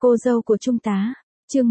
Cô dâu của Trung tá, chương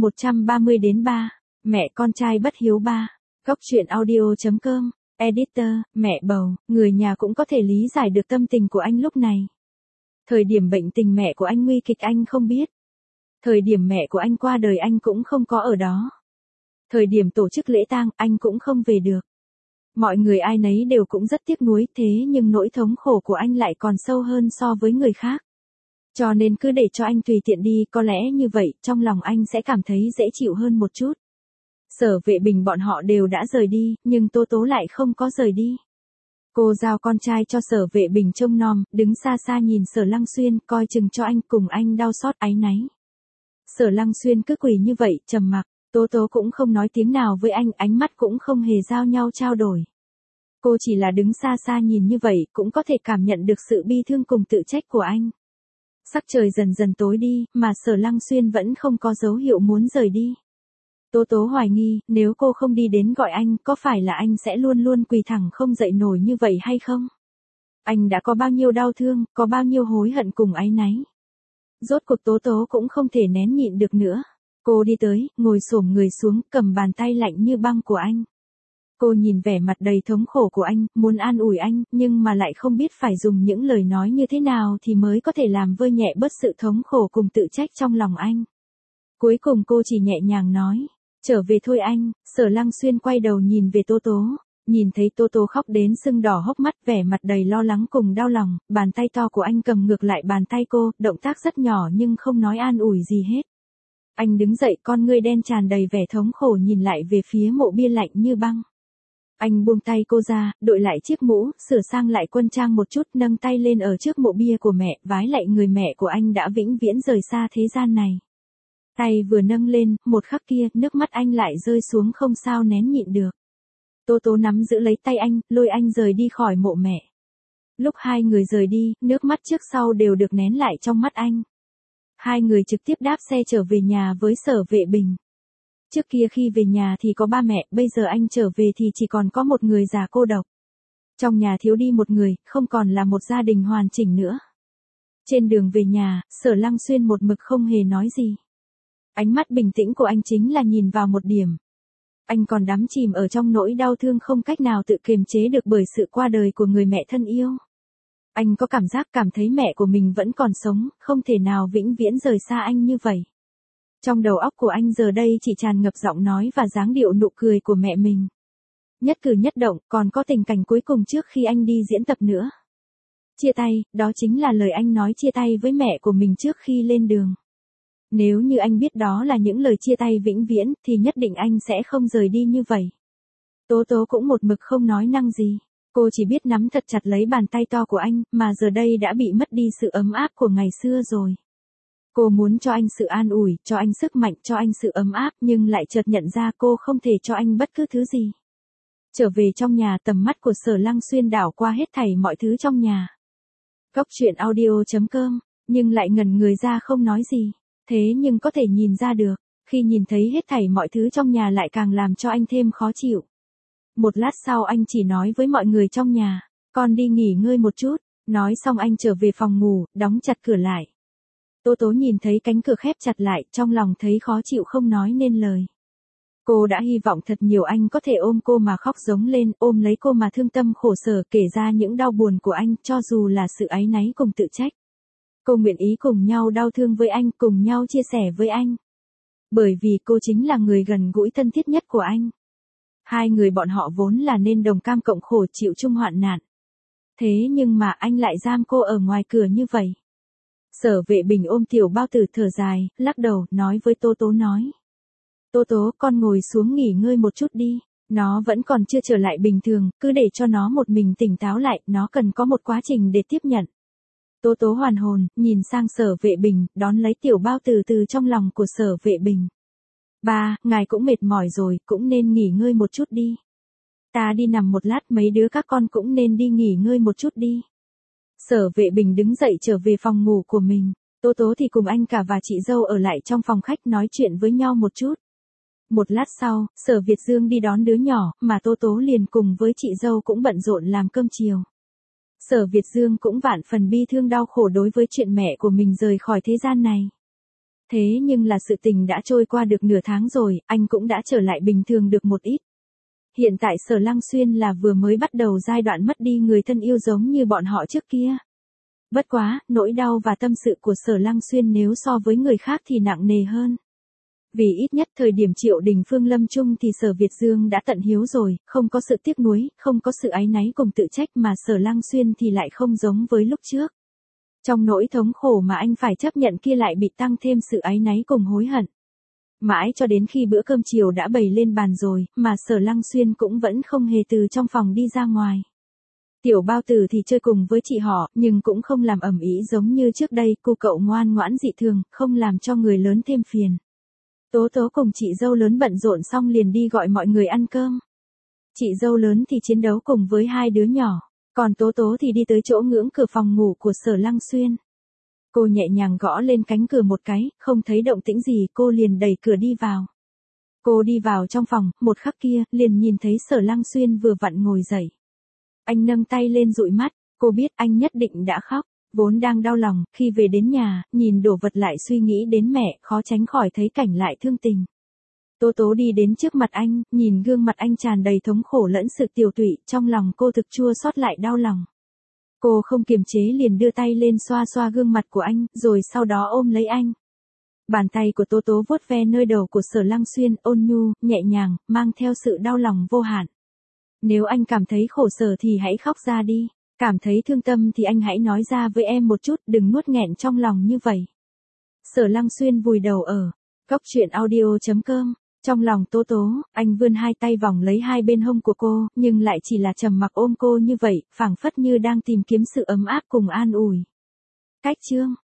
130-3, mẹ con trai bất hiếu 3, góc truyện audio.com, editor, mẹ bầu, người nhà cũng có thể lý giải được tâm tình của anh lúc này. Thời điểm bệnh tình mẹ của anh nguy kịch anh không biết. Thời điểm mẹ của anh qua đời anh cũng không có ở đó. Thời điểm tổ chức lễ tang anh cũng không về được. Mọi người ai nấy đều cũng rất tiếc nuối, thế nhưng nỗi thống khổ của anh lại còn sâu hơn so với người khác. Cho nên cứ để cho anh tùy tiện đi, có lẽ như vậy, trong lòng anh sẽ cảm thấy dễ chịu hơn một chút. Sở Vệ Bình bọn họ đều đã rời đi, nhưng Tố Tố lại không có rời đi. Cô giao con trai cho Sở Vệ Bình trông nom, đứng xa xa nhìn Sở Lăng Xuyên, coi chừng cho anh, cùng anh đau xót áy náy. Sở Lăng Xuyên cứ quỳ như vậy, trầm mặc, Tố Tố cũng không nói tiếng nào với anh, ánh mắt cũng không hề giao nhau trao đổi. Cô chỉ là đứng xa xa nhìn như vậy, cũng có thể cảm nhận được sự bi thương cùng tự trách của anh. Sắc trời dần dần tối đi, mà Sở Lăng Xuyên vẫn không có dấu hiệu muốn rời đi. Tố Tố hoài nghi, nếu cô không đi đến gọi anh, có phải là anh sẽ luôn luôn quỳ thẳng không dậy nổi như vậy hay không? Anh đã có bao nhiêu đau thương, có bao nhiêu hối hận cùng áy náy. Rốt cuộc Tố Tố cũng không thể nén nhịn được nữa. Cô đi tới, ngồi xổm người xuống, cầm bàn tay lạnh như băng của anh. Cô nhìn vẻ mặt đầy thống khổ của anh, muốn an ủi anh, nhưng mà lại không biết phải dùng những lời nói như thế nào thì mới có thể làm vơi nhẹ bớt sự thống khổ cùng tự trách trong lòng anh. Cuối cùng cô chỉ nhẹ nhàng nói, trở về thôi anh. Sở Lăng Xuyên quay đầu nhìn về Tố Tố, nhìn thấy Tố Tố khóc đến sưng đỏ hốc mắt, vẻ mặt đầy lo lắng cùng đau lòng, bàn tay to của anh cầm ngược lại bàn tay cô, động tác rất nhỏ nhưng không nói an ủi gì hết. Anh đứng dậy, con ngươi đen tràn đầy vẻ thống khổ nhìn lại về phía mộ bia lạnh như băng. Anh buông tay cô ra, đội lại chiếc mũ, sửa sang lại quân trang một chút, nâng tay lên ở trước mộ bia của mẹ, vái lạy người mẹ của anh đã vĩnh viễn rời xa thế gian này. Tay vừa nâng lên, một khắc kia, nước mắt anh lại rơi xuống không sao nén nhịn được. Tố Tố nắm giữ lấy tay anh, lôi anh rời đi khỏi mộ mẹ. Lúc hai người rời đi, nước mắt trước sau đều được nén lại trong mắt anh. Hai người trực tiếp đáp xe trở về nhà với Sở Vệ Bình. Trước kia khi về nhà thì có ba mẹ, bây giờ anh trở về thì chỉ còn có một người già cô độc. Trong nhà thiếu đi một người, không còn là một gia đình hoàn chỉnh nữa. Trên đường về nhà, Sở Lăng Xuyên một mực không hề nói gì. Ánh mắt bình tĩnh của anh chính là nhìn vào một điểm. Anh còn đắm chìm ở trong nỗi đau thương không cách nào tự kiềm chế được bởi sự qua đời của người mẹ thân yêu. Anh có cảm thấy mẹ của mình vẫn còn sống, không thể nào vĩnh viễn rời xa anh như vậy. Trong đầu óc của anh giờ đây chỉ tràn ngập giọng nói và dáng điệu nụ cười của mẹ mình. Nhất cử nhất động, còn có tình cảnh cuối cùng trước khi anh đi diễn tập nữa. Chia tay, đó chính là lời anh nói chia tay với mẹ của mình trước khi lên đường. Nếu như anh biết đó là những lời chia tay vĩnh viễn, thì nhất định anh sẽ không rời đi như vậy. Tố Tố cũng một mực không nói năng gì. Cô chỉ biết nắm thật chặt lấy bàn tay to của anh, mà giờ đây đã bị mất đi sự ấm áp của ngày xưa rồi. Cô muốn cho anh sự an ủi, cho anh sức mạnh, cho anh sự ấm áp, nhưng lại chợt nhận ra cô không thể cho anh bất cứ thứ gì. Trở về trong nhà, tầm mắt của Sở Lăng Xuyên đảo qua hết thảy mọi thứ trong nhà. Góc truyện audio.com, nhưng lại ngẩn người ra không nói gì. Thế nhưng có thể nhìn ra được, khi nhìn thấy hết thảy mọi thứ trong nhà lại càng làm cho anh thêm khó chịu. Một lát sau anh chỉ nói với mọi người trong nhà, con đi nghỉ ngơi một chút. Nói xong anh trở về phòng ngủ, đóng chặt cửa lại. Tố Tố nhìn thấy cánh cửa khép chặt lại, trong lòng thấy khó chịu không nói nên lời. Cô đã hy vọng thật nhiều anh có thể ôm cô mà khóc giống lên, ôm lấy cô mà thương tâm khổ sở, kể ra những đau buồn của anh, cho dù là sự áy náy cùng tự trách. Cô nguyện ý cùng nhau đau thương với anh, cùng nhau chia sẻ với anh. Bởi vì cô chính là người gần gũi thân thiết nhất của anh. Hai người bọn họ vốn là nên đồng cam cộng khổ, chịu chung hoạn nạn. Thế nhưng mà anh lại giam cô ở ngoài cửa như vậy. Sở Vệ Bình ôm Tiểu Bao Tử thở dài, lắc đầu, nói với Tố Tố nói. Tố Tố, con ngồi xuống nghỉ ngơi một chút đi. Nó vẫn còn chưa trở lại bình thường, cứ để cho nó một mình tỉnh táo lại, nó cần có một quá trình để tiếp nhận. Tố Tố hoàn hồn, nhìn sang Sở Vệ Bình, đón lấy Tiểu Bao Tử từ trong lòng của Sở Vệ Bình. Ba, ngài cũng mệt mỏi rồi, cũng nên nghỉ ngơi một chút đi. Ta đi nằm một lát, mấy đứa các con cũng nên đi nghỉ ngơi một chút đi. Sở Vệ Bình đứng dậy trở về phòng ngủ của mình. Tố Tố thì cùng anh cả và chị dâu ở lại trong phòng khách nói chuyện với nhau một chút. Một lát sau, Sở Việt Dương đi đón đứa nhỏ, mà Tố Tố liền cùng với chị dâu cũng bận rộn làm cơm chiều. Sở Việt Dương cũng vạn phần bi thương đau khổ đối với chuyện mẹ của mình rời khỏi thế gian này. Thế nhưng là sự tình đã trôi qua được nửa tháng rồi, anh cũng đã trở lại bình thường được một ít. Hiện tại Sở Lăng Xuyên là vừa mới bắt đầu giai đoạn mất đi người thân yêu giống như bọn họ trước kia. Bất quá, nỗi đau và tâm sự của Sở Lăng Xuyên nếu so với người khác thì nặng nề hơn. Vì ít nhất thời điểm Triệu Đình Phương lâm chung thì Sở Việt Dương đã tận hiếu rồi, không có sự tiếc nuối, không có sự áy náy cùng tự trách mà Sở Lăng Xuyên thì lại không giống với lúc trước. Trong nỗi thống khổ mà anh phải chấp nhận kia lại bị tăng thêm sự áy náy cùng hối hận. Mãi cho đến khi bữa cơm chiều đã bày lên bàn rồi, mà Sở Lăng Xuyên cũng vẫn không hề từ trong phòng đi ra ngoài. Tiểu Bao Tử thì chơi cùng với chị họ, nhưng cũng không làm ầm ĩ giống như trước đây, cô cậu ngoan ngoãn dị thường, không làm cho người lớn thêm phiền. Tố Tố cùng chị dâu lớn bận rộn xong liền đi gọi mọi người ăn cơm. Chị dâu lớn thì chiến đấu cùng với hai đứa nhỏ, còn Tố Tố thì đi tới chỗ ngưỡng cửa phòng ngủ của Sở Lăng Xuyên. Cô nhẹ nhàng gõ lên cánh cửa một cái, không thấy động tĩnh gì, cô liền đẩy cửa đi vào. Cô đi vào trong phòng, một khắc kia, liền nhìn thấy Sở Lăng Xuyên vừa vặn ngồi dậy. Anh nâng tay lên dụi mắt, cô biết anh nhất định đã khóc, vốn đang đau lòng, khi về đến nhà, nhìn đồ vật lại suy nghĩ đến mẹ, khó tránh khỏi thấy cảnh lại thương tình. Tố Tố đi đến trước mặt anh, nhìn gương mặt anh tràn đầy thống khổ lẫn sự tiều tụy, trong lòng cô thực chua xót lại đau lòng. Cô không kiềm chế liền đưa tay lên xoa xoa gương mặt của anh, rồi sau đó ôm lấy anh. Bàn tay của Tố Tố vuốt ve nơi đầu của Sở Lăng Xuyên, ôn nhu, nhẹ nhàng, mang theo sự đau lòng vô hạn. Nếu anh cảm thấy khổ sở thì hãy khóc ra đi, cảm thấy thương tâm thì anh hãy nói ra với em một chút, đừng nuốt nghẹn trong lòng như vậy. Sở Lăng Xuyên vùi đầu ở góc truyện audio.com. Trong lòng Tố Tố, anh vươn hai tay vòng lấy hai bên hông của cô, nhưng lại chỉ là trầm mặc ôm cô như vậy, phảng phất như đang tìm kiếm sự ấm áp cùng an ủi. Cách chương